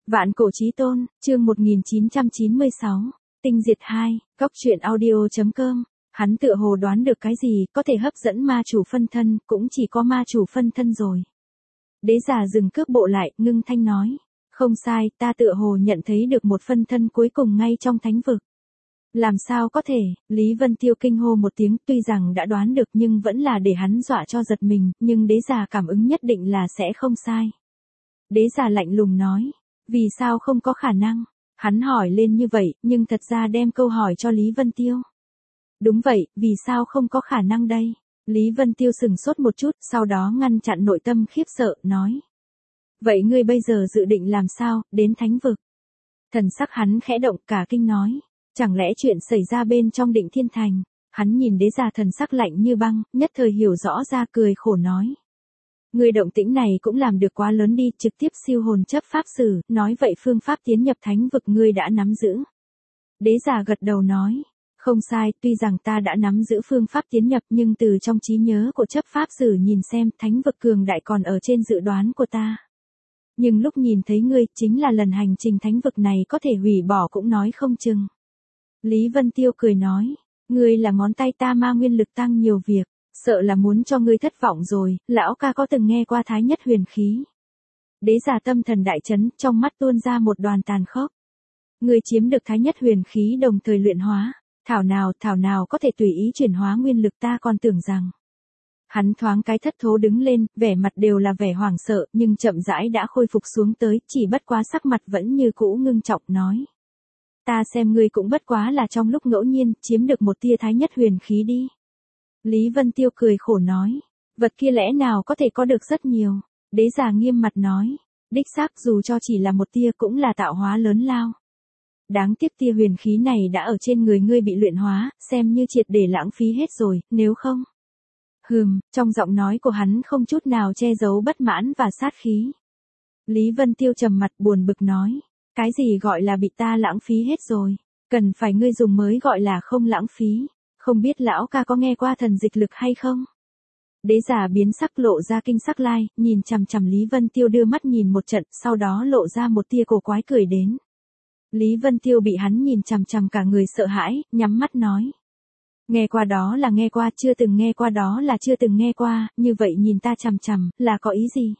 Vạn cổ chí tôn, chương 1996, tinh diệt 2, góc truyện audio.com. Hắn tựa hồ đoán được cái gì có thể hấp dẫn ma chủ phân thân, cũng chỉ có ma chủ phân thân rồi. Đế giả dừng cước bộ lại, ngưng thanh nói. Không sai, ta tựa hồ nhận thấy được một phân thân cuối cùng ngay trong thánh vực. Làm sao có thể, Lý Vân Tiêu kinh hô một tiếng, tuy rằng đã đoán được nhưng vẫn là để hắn dọa cho giật mình, nhưng đế giả cảm ứng nhất định là sẽ không sai. Đế giả lạnh lùng nói. Vì sao không có khả năng? Hắn hỏi lên như vậy, nhưng thật ra đem câu hỏi cho Lý Vân Tiêu. Đúng vậy, vì sao không có khả năng đây? Lý Vân Tiêu sừng sốt một chút, sau đó ngăn chặn nội tâm khiếp sợ, nói. Vậy ngươi bây giờ dự định làm sao, đến thánh vực? Thần sắc hắn khẽ động, cả kinh nói. Chẳng lẽ chuyện xảy ra bên trong Định Thiên Thành? Hắn nhìn đế giả thần sắc lạnh như băng, nhất thời hiểu rõ ra, cười khổ nói. Người động tĩnh này cũng làm được quá lớn đi, trực tiếp siêu hồn chấp pháp sử, nói vậy phương pháp tiến nhập thánh vực ngươi đã nắm giữ. Đế giả gật đầu nói, không sai, tuy rằng ta đã nắm giữ phương pháp tiến nhập nhưng từ trong trí nhớ của chấp pháp sử nhìn xem thánh vực cường đại còn ở trên dự đoán của ta. Nhưng lúc nhìn thấy ngươi, chính là lần hành trình thánh vực này có thể hủy bỏ cũng nói không chừng. Lý Vân Tiêu cười nói, ngươi là ngón tay ta ma nguyên lực tăng nhiều việc. Sợ là muốn cho ngươi thất vọng rồi, lão ca có từng nghe qua thái nhất huyền khí. Đế giả tâm thần đại chấn, trong mắt tuôn ra một đoàn tàn khốc. Ngươi chiếm được thái nhất huyền khí đồng thời luyện hóa, thảo nào có thể tùy ý chuyển hóa nguyên lực, ta còn tưởng rằng. Hắn thoáng cái thất thố đứng lên, vẻ mặt đều là vẻ hoảng sợ, nhưng chậm rãi đã khôi phục xuống tới, chỉ bất quá sắc mặt vẫn như cũ ngưng trọng nói. Ta xem ngươi cũng bất quá là trong lúc ngẫu nhiên, chiếm được một tia thái nhất huyền khí đi. Lý Vân Tiêu cười khổ nói, vật kia lẽ nào có thể có được rất nhiều. Đế giả nghiêm mặt nói, đích xác dù cho chỉ là một tia cũng là tạo hóa lớn lao. Đáng tiếc tia huyền khí này đã ở trên người ngươi bị luyện hóa, xem như triệt để lãng phí hết rồi, nếu không. Trong giọng nói của hắn không chút nào che giấu bất mãn và sát khí. Lý Vân Tiêu trầm mặt buồn bực nói, cái gì gọi là bị ta lãng phí hết rồi, cần phải ngươi dùng mới gọi là không lãng phí. Không biết lão ca có nghe qua thần dịch lực hay không? Đế giả biến sắc lộ ra kinh sắc lai, nhìn chằm chằm Lý Vân Tiêu đưa mắt nhìn một trận, sau đó lộ ra một tia cổ quái cười đến. Lý Vân Tiêu bị hắn nhìn chằm chằm cả người sợ hãi, nhắm mắt nói. Nghe qua đó là nghe qua, chưa từng nghe qua đó là chưa từng nghe qua, như vậy nhìn ta chằm chằm, là có ý gì?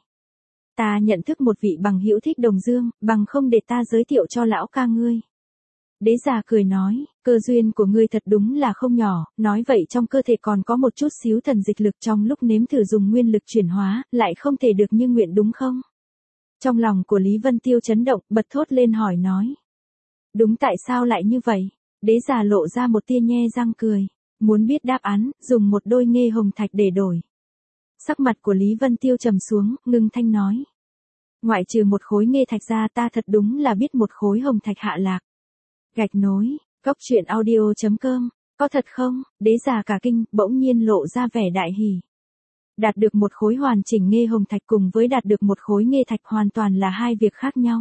Ta nhận thức một vị bằng hữu thích Đồng Dương, bằng không để ta giới thiệu cho lão ca ngươi. Đế giả cười nói, cơ duyên của ngươi thật đúng là không nhỏ, nói vậy trong cơ thể còn có một chút xíu thần dịch lực, trong lúc nếm thử dùng nguyên lực chuyển hóa, lại không thể được như nguyện đúng không? Trong lòng của Lý Vân Tiêu chấn động, bật thốt lên hỏi nói. Đúng, tại sao lại như vậy? Đế giả lộ ra một tia nhe răng cười, muốn biết đáp án, dùng một đôi nghê hồng thạch để đổi. Sắc mặt của Lý Vân Tiêu trầm xuống, ngưng thanh nói. Ngoại trừ một khối nghê thạch ra, ta thật đúng là biết một khối hồng thạch hạ lạc. Gạch nối, góc truyện audio.com, có thật không? Đế giả cả kinh, bỗng nhiên lộ ra vẻ đại hỉ. Đạt được một khối hoàn chỉnh nghê hồng thạch cùng với đạt được một khối nghê thạch hoàn toàn là hai việc khác nhau.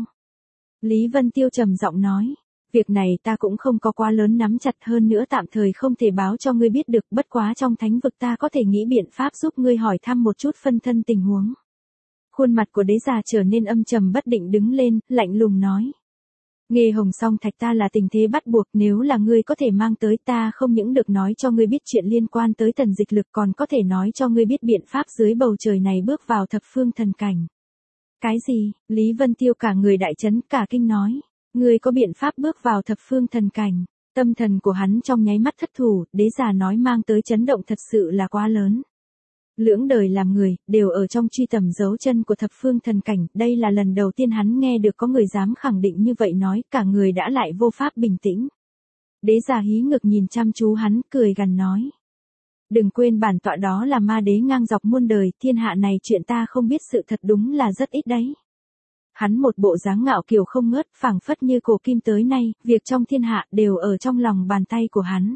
Lý Vân Tiêu trầm giọng nói, việc này ta cũng không có quá lớn nắm chặt, hơn nữa tạm thời không thể báo cho ngươi biết được, bất quá trong thánh vực ta có thể nghĩ biện pháp giúp ngươi hỏi thăm một chút phân thân tình huống. Khuôn mặt của đế giả trở nên âm trầm bất định đứng lên, lạnh lùng nói. Nghê hồng song thạch ta là tình thế bắt buộc, nếu là ngươi có thể mang tới, ta không những được nói cho ngươi biết chuyện liên quan tới thần dịch lực, còn có thể nói cho ngươi biết biện pháp dưới bầu trời này bước vào thập phương thần cảnh. Cái gì? Lý Vân Tiêu cả người đại chấn, cả kinh nói. Ngươi có biện pháp bước vào thập phương thần cảnh? Tâm thần của hắn trong nháy mắt thất thủ, đế giả nói mang tới chấn động thật sự là quá lớn. Lưỡng đời làm người, đều ở trong truy tầm dấu chân của thập phương thần cảnh, đây là lần đầu tiên hắn nghe được có người dám khẳng định như vậy, nói, cả người đã lại vô pháp bình tĩnh. Đế giả hí ngực nhìn chăm chú hắn, cười gằn nói. Đừng quên bản tọa đó là ma đế ngang dọc muôn đời, thiên hạ này chuyện ta không biết sự thật đúng là rất ít đấy. Hắn một bộ dáng ngạo kiều không ngớt, phảng phất như cổ kim tới nay, việc trong thiên hạ đều ở trong lòng bàn tay của hắn.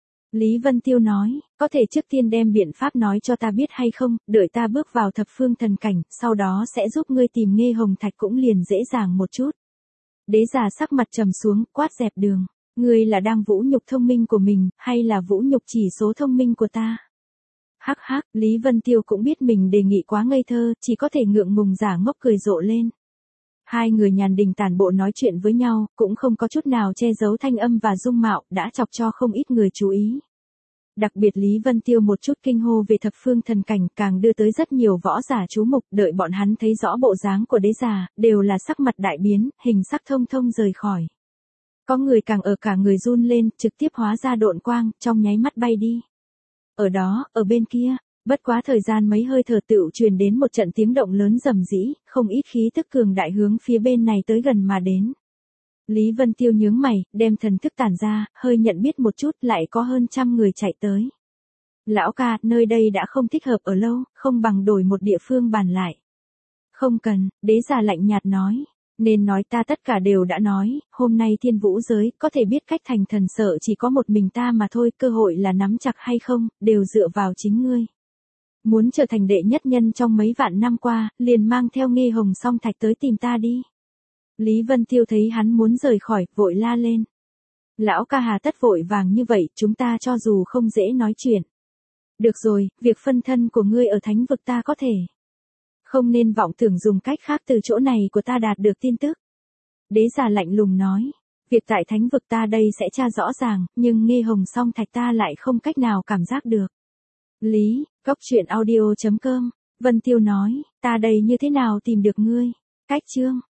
Lý Vân Tiêu nói, có thể trước tiên đem biện pháp nói cho ta biết hay không, đợi ta bước vào thập phương thần cảnh, sau đó sẽ giúp ngươi tìm nghê hồng thạch cũng liền dễ dàng một chút. Đế giả sắc mặt trầm xuống, quát dẹp đường, ngươi là đang vũ nhục thông minh của mình, hay là vũ nhục chỉ số thông minh của ta? Hắc hắc, Lý Vân Tiêu cũng biết mình đề nghị quá ngây thơ, chỉ có thể ngượng ngùng giả ngốc cười rộ lên. Hai người nhàn đình tản bộ nói chuyện với nhau, cũng không có chút nào che giấu thanh âm và dung mạo, đã chọc cho không ít người chú ý. Đặc biệt Lý Vân Tiêu một chút kinh hô về thập phương thần cảnh càng đưa tới rất nhiều võ giả chú mục, đợi bọn hắn thấy rõ bộ dáng của đế già, đều là sắc mặt đại biến, hình sắc thông thông rời khỏi. Có người càng ở cả người run lên, trực tiếp hóa ra độn quang, trong nháy mắt bay đi. Ở đó, ở bên kia, bất quá thời gian mấy hơi thở tựu truyền đến một trận tiếng động lớn rầm rĩ, không ít khí tức cường đại hướng phía bên này tới gần mà đến. Lý Vân Tiêu nhướng mày, đem thần thức tản ra, hơi nhận biết một chút, lại có hơn 100 người chạy tới. Lão ca, nơi đây đã không thích hợp ở lâu, không bằng đổi một địa phương bàn lại. Không cần, đế già lạnh nhạt nói. Nên nói ta tất cả đều đã nói, hôm nay thiên vũ giới, có thể biết cách thành thần sợ chỉ có một mình ta mà thôi, cơ hội là nắm chặt hay không, đều dựa vào chính ngươi. Muốn trở thành đệ nhất nhân trong mấy vạn năm qua, liền mang theo Nghê Hồng Song Thạch tới tìm ta đi. Lý Vân Tiêu thấy hắn muốn rời khỏi, vội la lên. Lão ca hà tất vội vàng như vậy, chúng ta cho dù không dễ nói chuyện. Được rồi, việc phân thân của ngươi ở thánh vực ta có thể. Không nên vọng tưởng dùng cách khác từ chỗ này của ta đạt được tin tức. Đế già lạnh lùng nói. Việc tại thánh vực ta đây sẽ tra rõ ràng, nhưng Nghê Hồng Song Thạch ta lại không cách nào cảm giác được. Lý, Cốc Truyện Audio.com, Vân Tiêu nói, ta đây như thế nào tìm được ngươi? Cách chương.